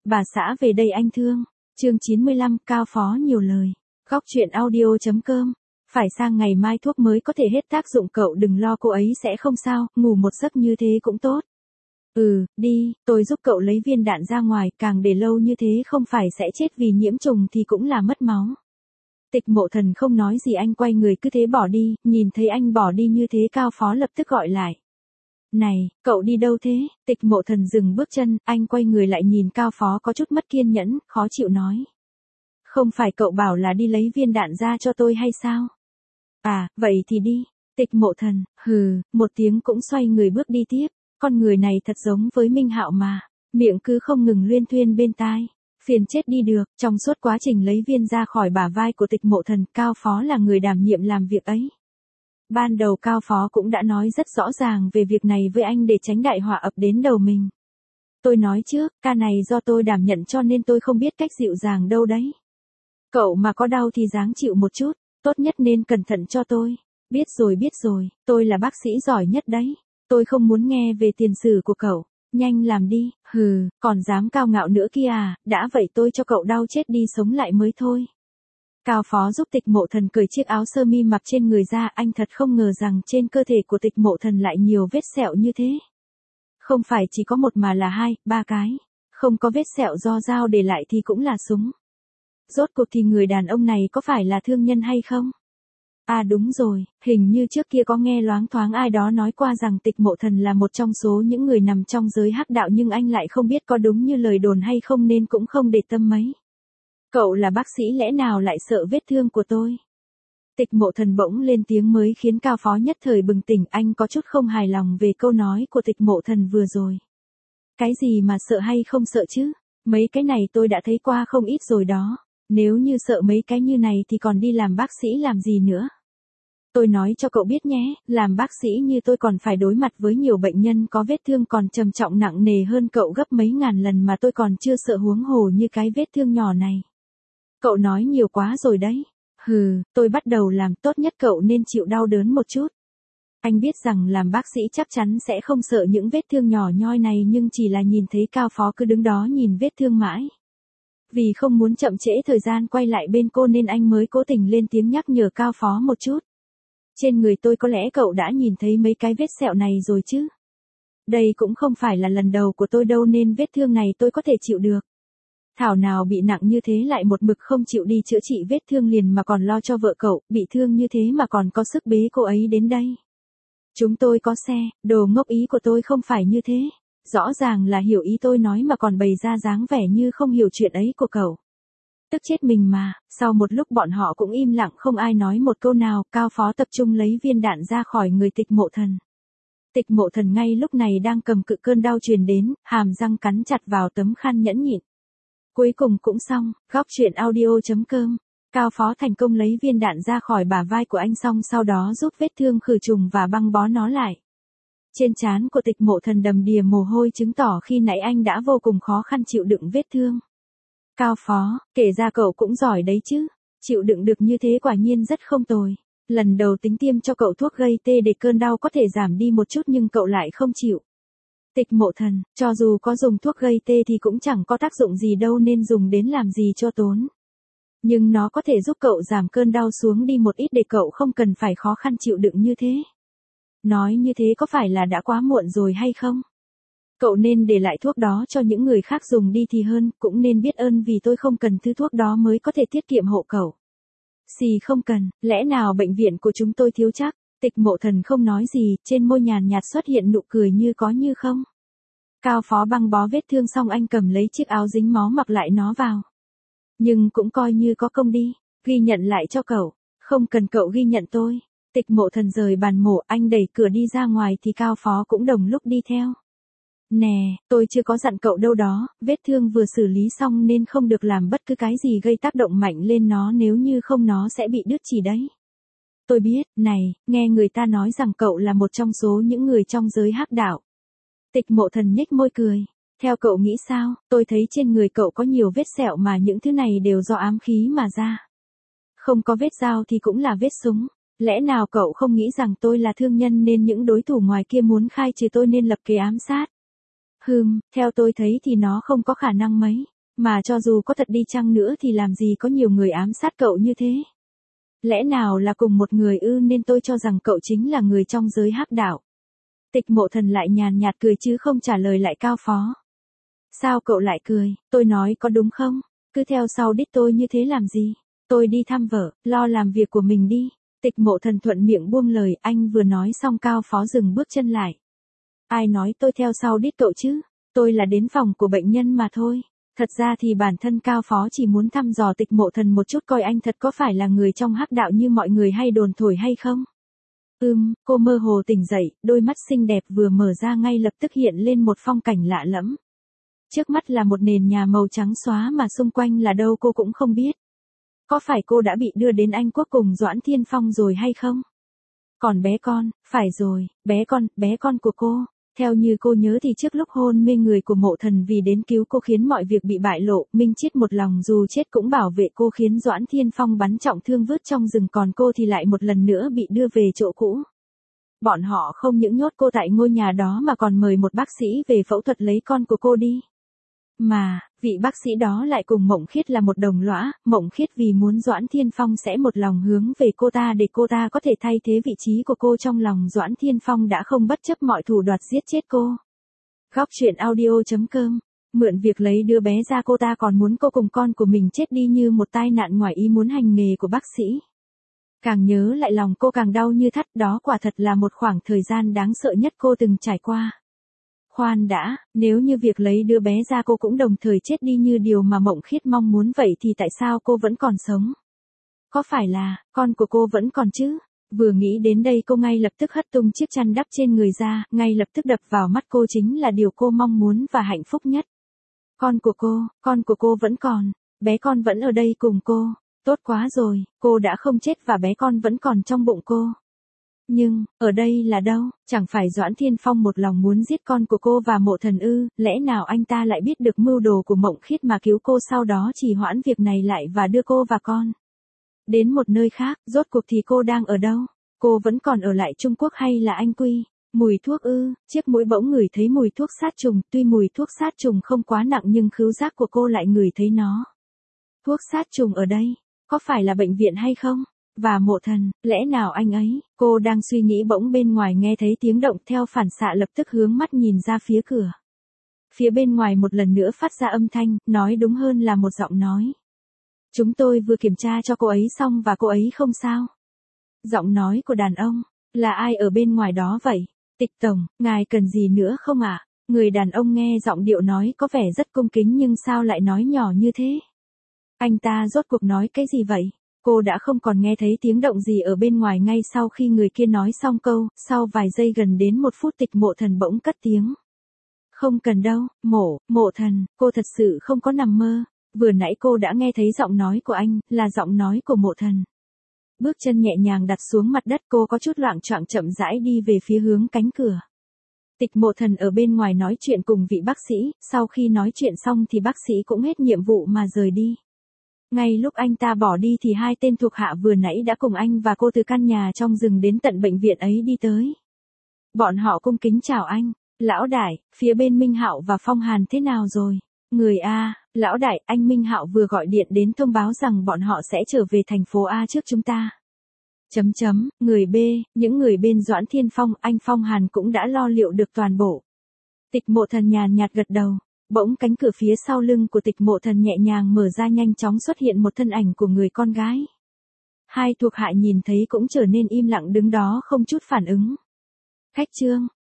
Bà xã về đây anh thương. Chương 95, Cao Phó nhiều lời. Góc truyện audio.com. Phải sang ngày mai thuốc mới có thể hết tác dụng, cậu đừng lo, cô ấy sẽ không sao, ngủ một giấc như thế cũng tốt. Đi, tôi giúp cậu lấy viên đạn ra ngoài, càng để lâu như thế không phải sẽ chết vì nhiễm trùng thì cũng là mất máu. Tịch Mộ Thần không nói gì, anh quay người cứ thế bỏ đi, nhìn thấy anh bỏ đi như thế Cao Phó lập tức gọi lại. Này, cậu đi đâu thế? Tịch Mộ Thần dừng bước chân, anh quay người lại nhìn Cao Phó có chút mất kiên nhẫn, khó chịu nói. Không phải cậu bảo là đi lấy viên đạn ra cho tôi hay sao? À, vậy thì đi. Tịch Mộ Thần, một tiếng cũng xoay người bước đi tiếp. Con người này thật giống với Minh Hạo mà, miệng cứ không ngừng luyên thuyên bên tai. Phiền chết đi được. Trong suốt quá trình lấy viên ra khỏi bả vai của Tịch Mộ Thần, Cao Phó là người đảm nhiệm làm việc ấy. Ban đầu Cao Phó cũng đã nói rất rõ ràng về việc này với anh để tránh đại họa ập đến đầu mình. Tôi nói trước, ca này do tôi đảm nhận cho nên tôi không biết cách dịu dàng đâu đấy. Cậu mà có đau thì ráng chịu một chút, tốt nhất nên cẩn thận cho tôi. Biết rồi, tôi là bác sĩ giỏi nhất đấy. Tôi không muốn nghe về tiền sử của cậu. Nhanh làm đi, còn dám cao ngạo nữa kia à, đã vậy tôi cho cậu đau chết đi sống lại mới thôi. Cao Phó giúp Tịch Mộ Thần cởi chiếc áo sơ mi mặc trên người ra, anh thật không ngờ rằng trên cơ thể của Tịch Mộ Thần lại nhiều vết sẹo như thế. Không phải chỉ có một mà là 2, 3 cái. Không có vết sẹo do dao để lại thì cũng là súng. Rốt cuộc thì người đàn ông này có phải là thương nhân hay không? À đúng rồi, hình như trước kia có nghe loáng thoáng ai đó nói qua rằng Tịch Mộ Thần là một trong số những người nằm trong giới hắc đạo, nhưng anh lại không biết có đúng như lời đồn hay không nên cũng không để tâm mấy. Cậu là bác sĩ lẽ nào lại sợ vết thương của tôi? Tịch Mộ Thần bỗng lên tiếng mới khiến Cao Phó nhất thời bừng tỉnh, anh có chút không hài lòng về câu nói của Tịch Mộ Thần vừa rồi. Cái gì mà sợ hay không sợ chứ? Mấy cái này tôi đã thấy qua không ít rồi đó. Nếu như sợ mấy cái như này thì còn đi làm bác sĩ làm gì nữa? Tôi nói cho cậu biết nhé, làm bác sĩ như tôi còn phải đối mặt với nhiều bệnh nhân có vết thương còn trầm trọng nặng nề hơn cậu gấp mấy ngàn lần mà tôi còn chưa sợ, huống hồ như cái vết thương nhỏ này. Cậu nói nhiều quá rồi đấy. Tôi bắt đầu làm, tốt nhất cậu nên chịu đau đớn một chút. Anh biết rằng làm bác sĩ chắc chắn sẽ không sợ những vết thương nhỏ nhoi này, nhưng chỉ là nhìn thấy Cao Phó cứ đứng đó nhìn vết thương mãi. Vì không muốn chậm trễ thời gian quay lại bên cô nên anh mới cố tình lên tiếng nhắc nhở Cao Phó một chút. Trên người tôi có lẽ cậu đã nhìn thấy mấy cái vết sẹo này rồi chứ. Đây cũng không phải là lần đầu của tôi đâu nên vết thương này tôi có thể chịu được. Thảo nào bị nặng như thế lại một mực không chịu đi chữa trị vết thương liền mà còn lo cho vợ cậu, bị thương như thế mà còn có sức bế cô ấy đến đây. Chúng tôi có xe, đồ ngốc, ý của tôi không phải như thế. Rõ ràng là hiểu ý tôi nói mà còn bày ra dáng vẻ như không hiểu chuyện ấy của cậu. Tức chết mình mà. Sau một lúc bọn họ cũng im lặng không ai nói một câu nào, Cao Phó tập trung lấy viên đạn ra khỏi người Tịch Mộ Thần. Tịch Mộ Thần ngay lúc này đang cầm cự cơn đau truyền đến, hàm răng cắn chặt vào tấm khăn nhẫn nhịn. Cuối cùng cũng xong, góc truyện audio.com. Cao Phó thành công lấy viên đạn ra khỏi bả vai của anh xong sau đó giúp vết thương khử trùng và băng bó nó lại. Trên trán của Tịch Mộ Thần đầm đìa mồ hôi chứng tỏ khi nãy anh đã vô cùng khó khăn chịu đựng vết thương. Cao Phó, kể ra cậu cũng giỏi đấy chứ. Chịu đựng được như thế quả nhiên rất không tồi. Lần đầu tính tiêm cho cậu thuốc gây tê để cơn đau có thể giảm đi một chút nhưng cậu lại không chịu. Tịch Mộ Thần, cho dù có dùng thuốc gây tê thì cũng chẳng có tác dụng gì đâu nên dùng đến làm gì cho tốn. Nhưng nó có thể giúp cậu giảm cơn đau xuống đi một ít để cậu không cần phải khó khăn chịu đựng như thế. Nói như thế có phải là đã quá muộn rồi hay không? Cậu nên để lại thuốc đó cho những người khác dùng đi thì hơn, cũng nên biết ơn vì tôi không cần thứ thuốc đó mới có thể tiết kiệm hộ cậu. Xì không cần, lẽ nào bệnh viện của chúng tôi thiếu chắc? Tịch Mộ Thần không nói gì, trên môi nhàn nhạt xuất hiện nụ cười như có như không. Cao Phó băng bó vết thương xong anh cầm lấy chiếc áo dính máu mặc lại nó vào. Nhưng cũng coi như có công đi, ghi nhận lại cho cậu. Không cần cậu ghi nhận tôi. Tịch Mộ Thần rời bàn mổ, anh đẩy cửa đi ra ngoài thì Cao Phó cũng đồng lúc đi theo. Nè, tôi chưa có dặn cậu đâu đó, vết thương vừa xử lý xong nên không được làm bất cứ cái gì gây tác động mạnh lên nó, nếu như không nó sẽ bị đứt chỉ đấy. Tôi biết, này, nghe người ta nói rằng cậu là một trong số những người trong giới hắc đạo. Tịch Mộ Thần nhếch môi cười. Theo cậu nghĩ sao, tôi thấy trên người cậu có nhiều vết sẹo mà những thứ này đều do ám khí mà ra. Không có vết dao thì cũng là vết súng. Lẽ nào cậu không nghĩ rằng tôi là thương nhân nên những đối thủ ngoài kia muốn khai trừ tôi nên lập kế ám sát? Theo tôi thấy thì nó không có khả năng mấy. Mà cho dù có thật đi chăng nữa thì làm gì có nhiều người ám sát cậu như thế? Lẽ nào là cùng một người ư, nên tôi cho rằng cậu chính là người trong giới hắc đạo. Tịch Mộ Thần lại nhàn nhạt cười chứ không trả lời lại Cao Phó. Sao cậu lại cười, tôi nói có đúng không? Cứ theo sau đít tôi như thế làm gì? Tôi đi thăm vợ, lo làm việc của mình đi. Tịch Mộ Thần thuận miệng buông lời, anh vừa nói xong Cao Phó dừng bước chân lại. Ai nói tôi theo sau đít cậu chứ? Tôi là đến phòng của bệnh nhân mà thôi. Thật ra thì bản thân Cao Phó chỉ muốn thăm dò Tịch Mộ Thần một chút coi anh thật có phải là người trong hắc đạo như mọi người hay đồn thổi hay không. Cô mơ hồ tỉnh dậy, đôi mắt xinh đẹp vừa mở ra ngay lập tức hiện lên một phong cảnh lạ lẫm. Trước mắt là một nền nhà màu trắng xóa mà xung quanh là đâu cô cũng không biết. Có phải cô đã bị đưa đến Anh Quốc cùng Doãn Thiên Phong rồi hay không? Còn bé con, phải rồi, bé con của cô. Theo như cô nhớ thì trước lúc hôn mê người của Mộ Thần vì đến cứu cô khiến mọi việc bị bại lộ, Minh Chiết một lòng dù chết cũng bảo vệ cô khiến Doãn Thiên Phong bắn trọng thương vứt trong rừng, còn cô thì lại một lần nữa bị đưa về chỗ cũ. Bọn họ không những nhốt cô tại ngôi nhà đó mà còn mời một bác sĩ về phẫu thuật lấy con của cô đi. Mà, vị bác sĩ đó lại cùng Mộng Khiết là một đồng lõa, Mộng Khiết vì muốn Doãn Thiên Phong sẽ một lòng hướng về cô ta để cô ta có thể thay thế vị trí của cô trong lòng Doãn Thiên Phong đã không bất chấp mọi thủ đoạn giết chết cô. Góc truyện audio.com. Mượn việc lấy đứa bé ra cô ta còn muốn cô cùng con của mình chết đi như một tai nạn ngoài ý muốn hành nghề của bác sĩ. Càng nhớ lại lòng cô càng đau như thắt, đó quả thật là một khoảng thời gian đáng sợ nhất cô từng trải qua. Khoan đã, nếu như việc lấy đứa bé ra cô cũng đồng thời chết đi như điều mà Mộng Khiết mong muốn vậy thì tại sao cô vẫn còn sống? Có phải là, con của cô vẫn còn chứ? Vừa nghĩ đến đây cô ngay lập tức hất tung chiếc chăn đắp trên người ra, ngay lập tức đập vào mắt cô chính là điều cô mong muốn và hạnh phúc nhất. Con của cô vẫn còn, bé con vẫn ở đây cùng cô. Tốt quá rồi, cô đã không chết và bé con vẫn còn trong bụng cô. Nhưng, ở đây là đâu? Chẳng phải Doãn Thiên Phong một lòng muốn giết con của cô và Mộ Thần ư? Lẽ nào anh ta lại biết được mưu đồ của Mộng Khiết mà cứu cô, sau đó trì hoãn việc này lại và đưa cô và con đến một nơi khác? Rốt cuộc thì cô đang ở đâu? Cô vẫn còn ở lại Trung Quốc hay là Anh Quy? Mùi thuốc ư? Chiếc mũi bỗng ngửi thấy mùi thuốc sát trùng, tuy mùi thuốc sát trùng không quá nặng nhưng khứu giác của cô lại ngửi thấy nó. Thuốc sát trùng ở đây, có phải là bệnh viện hay không? Và Mộ Thần, lẽ nào anh ấy? Cô đang suy nghĩ bỗng bên ngoài nghe thấy tiếng động, theo phản xạ lập tức hướng mắt nhìn ra phía cửa. Phía bên ngoài một lần nữa phát ra âm thanh, nói đúng hơn là một giọng nói. Chúng tôi vừa kiểm tra cho cô ấy xong và cô ấy không sao. Giọng nói của đàn ông, là ai ở bên ngoài đó vậy? Tịch tổng, ngài cần gì nữa không ạ? Người đàn ông nghe giọng điệu nói có vẻ rất cung kính nhưng sao lại nói nhỏ như thế? Anh ta rốt cuộc nói cái gì vậy? Cô đã không còn nghe thấy tiếng động gì ở bên ngoài ngay sau khi người kia nói xong câu, sau vài giây gần đến 1 phút Tịch Mộ Thần bỗng cất tiếng. Không cần đâu, Mộ Thần, cô thật sự không có nằm mơ, vừa nãy cô đã nghe thấy giọng nói của anh, là giọng nói của Mộ Thần. Bước chân nhẹ nhàng đặt xuống mặt đất, cô có chút loạng choạng chậm rãi đi về phía hướng cánh cửa. Tịch Mộ Thần ở bên ngoài nói chuyện cùng vị bác sĩ, sau khi nói chuyện xong thì bác sĩ cũng hết nhiệm vụ mà rời đi. Ngay lúc anh ta bỏ đi thì 2 tên thuộc hạ vừa nãy đã cùng anh và cô từ căn nhà trong rừng đến tận bệnh viện ấy đi tới. Bọn họ cung kính chào anh. Lão đại, phía bên Minh Hạo và Phong Hàn thế nào rồi? Người A, lão đại, anh Minh Hạo vừa gọi điện đến thông báo rằng bọn họ sẽ trở về thành phố A trước chúng ta. Người B, những người bên Doãn Thiên Phong, anh Phong Hàn cũng đã lo liệu được toàn bộ. Tịch Mộ Thần nhàn nhạt gật đầu. Bỗng cánh cửa phía sau lưng của Tịch Mộ Thần nhẹ nhàng mở ra, nhanh chóng xuất hiện một thân ảnh của người con gái. 2 thuộc hạ nhìn thấy cũng trở nên im lặng đứng đó không chút phản ứng. Khách Trương,